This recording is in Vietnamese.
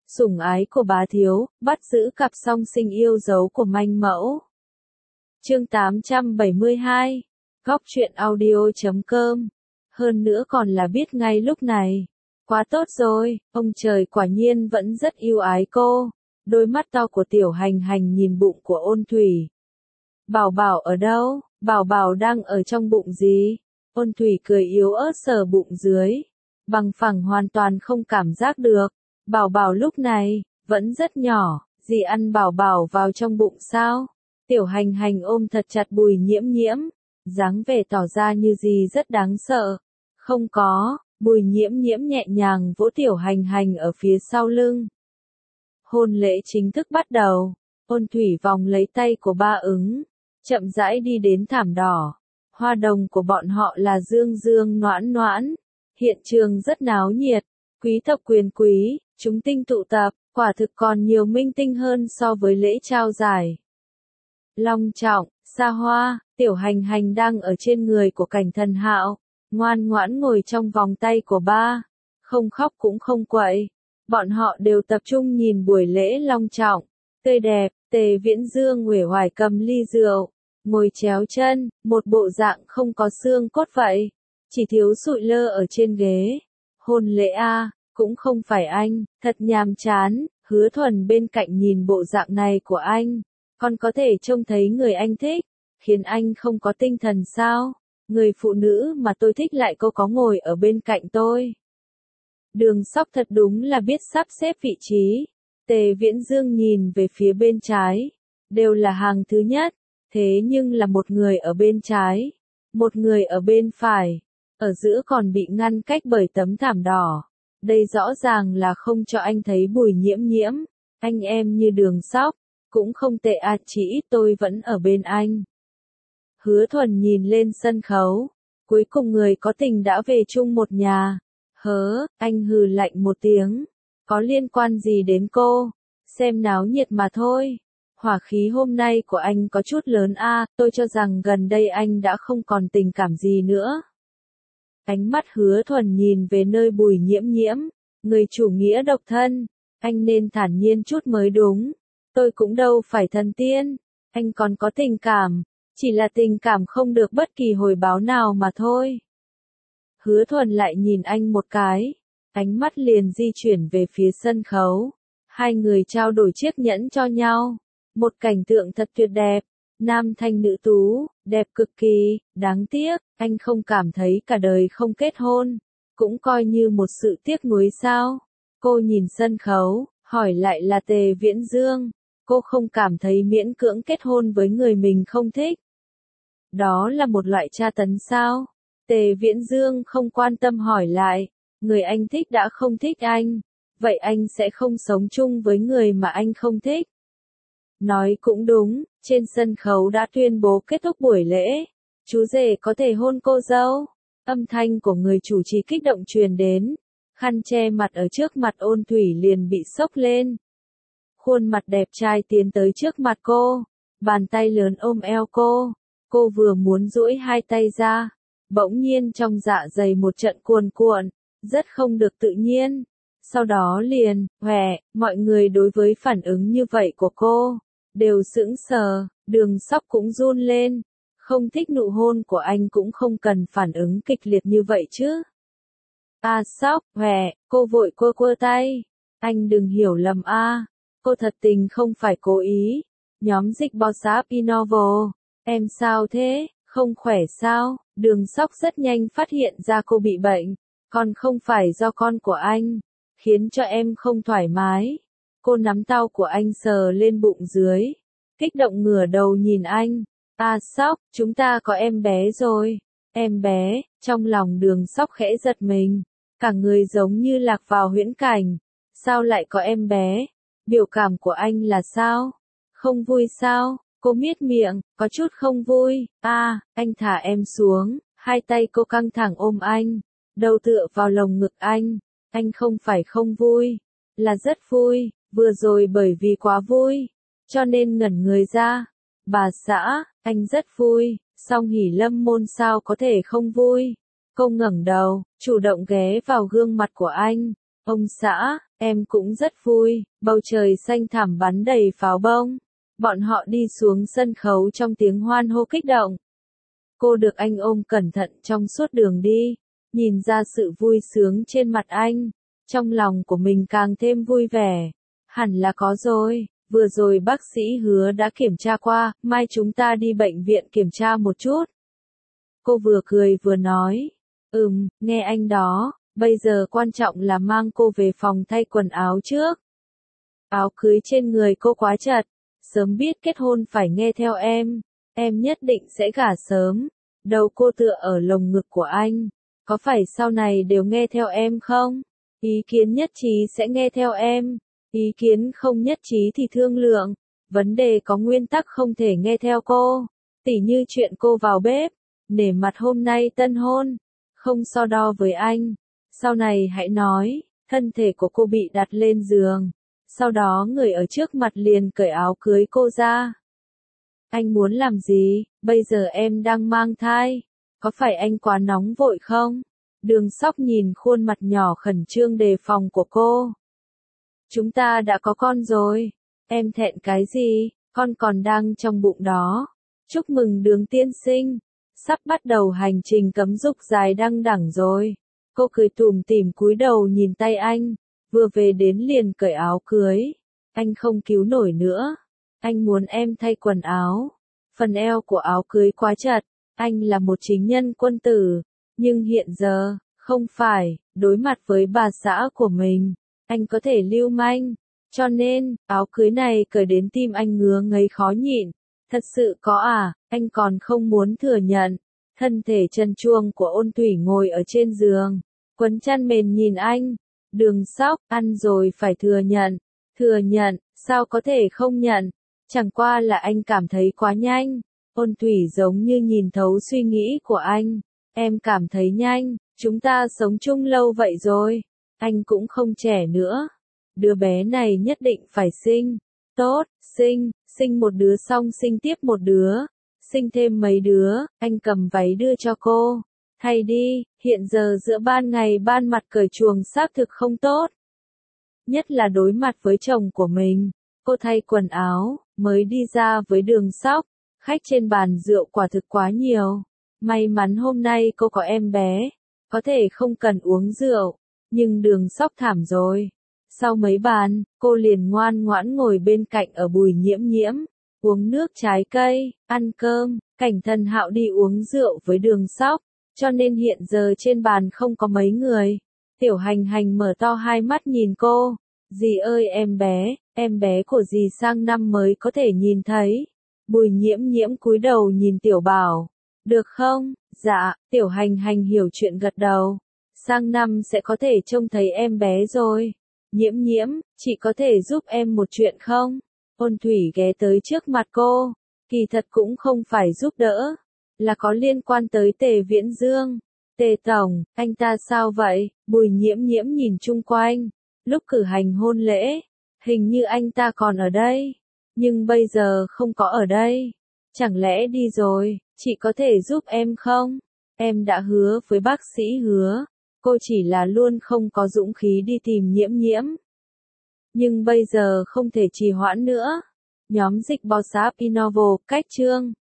sủng ái của bá thiếu, bắt giữ cặp song sinh yêu dấu của manh mẫu. Chương 872, Góc truyện audio.com. Hơn nữa còn là biết ngay lúc này. Quá tốt rồi, ông trời quả nhiên vẫn rất yêu ái cô. Đôi mắt to của Tiểu Hành Hành nhìn bụng của Ôn Thủy. Bảo Bảo ở đâu? Bảo Bảo đang ở trong bụng gì? Ôn Thủy cười yếu ớt sờ bụng dưới. Bằng phẳng hoàn toàn không cảm giác được. Bảo Bảo lúc này, vẫn rất nhỏ, dì ăn Bảo Bảo vào trong bụng sao? Tiểu Hành Hành ôm thật chặt Bùi Nhiễm Nhiễm, dáng vẻ tỏ ra như gì rất đáng sợ. Không có, Bùi Nhiễm Nhiễm nhẹ nhàng vỗ Tiểu Hành Hành ở phía sau lưng. Hôn lễ chính thức bắt đầu, Ôn Thủy vòng lấy tay của Ba Ứng, chậm rãi đi đến thảm đỏ. Hoa đồng của bọn họ là Dương Dương Noãn Noãn. Hiện trường rất náo nhiệt, quý tộc quyền quý, chúng tinh tụ tập, quả thực còn nhiều minh tinh hơn so với lễ trao giải. Long trọng, xa hoa, Tiểu Hành Hành đang ở trên người của Cảnh Thần Hạo, ngoan ngoãn ngồi trong vòng tay của ba, không khóc cũng không quậy. Bọn họ đều tập trung nhìn buổi lễ long trọng, tươi đẹp. Tề Viễn Dương uể oải cầm ly rượu, ngồi chéo chân, một bộ dạng không có xương cốt vậy, chỉ thiếu sụi lơ ở trên ghế. Hôn lễ a, cũng không phải anh, thật nhàm chán. Hứa Thuần bên cạnh nhìn bộ dạng này của anh, còn có thể trông thấy người anh thích, khiến anh không có tinh thần sao? Người phụ nữ mà tôi thích lại có ngồi ở bên cạnh tôi. Đường Sóc thật đúng là biết sắp xếp vị trí. Tề Viễn Dương nhìn về phía bên trái, đều là hàng thứ nhất, thế nhưng là một người ở bên trái, một người ở bên phải, ở giữa còn bị ngăn cách bởi tấm thảm đỏ. Đây rõ ràng là không cho anh thấy Bùi Nhiễm Nhiễm. Anh em như Đường Sóc, cũng không tệ à, chỉ ít tôi vẫn ở bên anh. Hứa Thuần nhìn lên sân khấu, cuối cùng người có tình đã về chung một nhà. Anh hừ lạnh một tiếng, có liên quan gì đến cô, xem náo nhiệt mà thôi. Hỏa khí hôm nay của anh có chút lớn a, tôi cho rằng gần đây anh đã không còn tình cảm gì nữa. Ánh mắt Hứa Thuần nhìn về nơi Bùi Nhiễm Nhiễm, người chủ nghĩa độc thân, anh nên thản nhiên chút mới đúng. Tôi cũng đâu phải thần tiên, anh còn có tình cảm, chỉ là tình cảm không được bất kỳ hồi báo nào mà thôi. Hứa Thuần lại nhìn anh một cái, ánh mắt liền di chuyển về phía sân khấu. Hai người trao đổi chiếc nhẫn cho nhau, một cảnh tượng thật tuyệt đẹp, nam thanh nữ tú, đẹp cực kỳ. Đáng tiếc, anh không cảm thấy cả đời không kết hôn, cũng coi như một sự tiếc nuối sao? Cô nhìn sân khấu, hỏi lại là Tề Viễn Dương, cô không cảm thấy miễn cưỡng kết hôn với người mình không thích. Đó là một loại tra tấn sao? Tề Viễn Dương không quan tâm hỏi lại, người anh thích đã không thích anh, vậy anh sẽ không sống chung với người mà anh không thích. Nói cũng đúng, trên sân khấu đã tuyên bố kết thúc buổi lễ, chú rể có thể hôn cô dâu. Âm thanh của người chủ trì kích động truyền đến, khăn che mặt ở trước mặt Ôn Thủy liền bị xốc lên. Khuôn mặt đẹp trai tiến tới trước mặt cô, bàn tay lớn ôm eo cô vừa muốn duỗi hai tay ra, bỗng nhiên trong dạ dày một trận cuồn cuộn, rất không được tự nhiên. Sau đó liền, mọi người đối với phản ứng như vậy của cô, đều sững sờ. Đường Sóc cũng run lên, không thích nụ hôn của anh cũng không cần phản ứng kịch liệt như vậy chứ. Sóc, cô vội quơ tay, anh đừng hiểu lầm cô thật tình không phải cố ý. Nhóm dịch bò sáp Innovo, em sao thế, không khỏe sao? Đường Sóc rất nhanh phát hiện ra cô bị bệnh, còn không phải do con của anh, khiến cho em không thoải mái. Cô nắm tay của anh sờ lên bụng dưới, kích động ngửa đầu nhìn anh. Sóc, chúng ta có em bé rồi. Em bé, trong lòng Đường Sóc khẽ giật mình, cả người giống như lạc vào huyễn cảnh. Sao lại có em bé? Biểu cảm của anh là sao? Không vui sao? Cô miết miệng, có chút không vui. Anh thả em xuống. Hai tay cô căng thẳng ôm anh, đầu tựa vào lồng ngực anh. Anh không phải không vui, là rất vui, vừa rồi bởi vì quá vui, cho nên ngẩn người ra. Bà xã, anh rất vui, song hỉ lâm môn sao có thể không vui. Cô ngẩng đầu, chủ động ghé vào gương mặt của anh. Ông xã, Em cũng rất vui, bầu trời xanh thẳm bắn đầy pháo bông. Bọn họ đi xuống sân khấu trong tiếng hoan hô kích động. Cô được anh ôm cẩn thận trong suốt đường đi, nhìn ra sự vui sướng trên mặt anh. Trong lòng của mình càng thêm vui vẻ. Hẳn là có rồi, vừa rồi bác sĩ Hứa đã kiểm tra qua, mai chúng ta đi bệnh viện kiểm tra một chút. Cô vừa cười vừa nói, nghe anh đó, bây giờ quan trọng là mang cô về phòng thay quần áo trước. Áo cưới trên người cô quá chật, sớm biết kết hôn phải nghe theo em nhất định sẽ gả sớm. Đầu cô tựa ở lồng ngực của anh, có phải sau này đều nghe theo em không? Ý kiến nhất trí sẽ nghe theo em, ý kiến không nhất trí thì thương lượng. Vấn đề có nguyên tắc không thể nghe theo cô, tỉ như chuyện cô vào bếp, nể mặt hôm nay tân hôn, không so đo với anh. Sau này hãy nói, thân thể của cô bị đặt lên giường, sau đó người ở trước mặt liền cởi áo cưới cô ra. Anh muốn làm gì, bây giờ em đang mang thai, có phải anh quá nóng vội không? Đường Sóc nhìn khuôn mặt nhỏ khẩn trương đề phòng của cô. Chúng ta đã có con rồi, em thẹn cái gì, con còn đang trong bụng đó. Chúc mừng Đường tiên sinh, sắp bắt đầu hành trình cấm dục dài đăng đẳng rồi. Cô cười tủm tỉm cúi đầu nhìn tay anh, vừa về đến liền cởi áo cưới. Anh không cứu nổi nữa, anh muốn em thay quần áo. Phần eo của áo cưới quá chật, anh là một chính nhân quân tử, nhưng hiện giờ, không phải, đối mặt với bà xã của mình, anh có thể lưu manh. Cho nên, áo cưới này cởi đến tim anh ngứa ngấy khó nhịn. Thật sự có à, anh còn không muốn thừa nhận. Thân thể trần truồng của Ôn Thủy ngồi ở trên giường, quấn chăn mền nhìn anh. Đường Sóc, ăn rồi phải thừa nhận. Thừa nhận, sao có thể không nhận? Chẳng qua là anh cảm thấy quá nhanh. Ôn Thủy giống như nhìn thấu suy nghĩ của anh. Em cảm thấy nhanh, chúng ta sống chung lâu vậy rồi. Anh cũng không trẻ nữa. Đứa bé này nhất định phải sinh. Tốt, sinh một đứa xong sinh tiếp một đứa. Sinh thêm mấy đứa, anh cầm váy đưa cho cô. Thay đi, hiện giờ giữa ban ngày ban mặt cởi chuồng xác thực không tốt. Nhất là đối mặt với chồng của mình. Cô thay quần áo, mới đi ra với Đường Sóc. Khách trên bàn rượu quả thực quá nhiều. May mắn hôm nay cô có em bé, có thể không cần uống rượu. Nhưng Đường Sóc thảm rồi. Sau mấy bàn, cô liền ngoan ngoãn ngồi bên cạnh ở Bùi Nhiễm Nhiễm, uống nước trái cây, ăn cơm. Cảnh Thần Hạo đi uống rượu với Đường Sóc, cho nên hiện giờ trên bàn không có mấy người. Tiểu Hành Hành mở to hai mắt nhìn cô. Dì ơi em bé của dì sang năm mới có thể nhìn thấy. Bùi Nhiễm Nhiễm cúi đầu nhìn Tiểu Bảo. Được không? Dạ, Tiểu Hành Hành hiểu chuyện gật đầu. Sang năm sẽ có thể trông thấy em bé rồi. Nhiễm Nhiễm, chị có thể giúp em một chuyện không? Ôn Thủy ghé tới trước mặt cô. Kỳ thật cũng không phải giúp đỡ, là có liên quan tới Tề Viễn Dương. Tề Tổng, anh ta sao vậy? Bùi Nhiễm Nhiễm nhìn chung quanh. Lúc cử hành hôn lễ, hình như anh ta còn ở đây, nhưng bây giờ không có ở đây. Chẳng lẽ đi rồi, chị có thể giúp em không? Em đã hứa với bác sĩ Hứa, cô chỉ là luôn không có dũng khí đi tìm Nhiễm Nhiễm. Nhưng bây giờ không thể trì hoãn nữa. Nhóm dịch bò sáp Innovo, cách chương.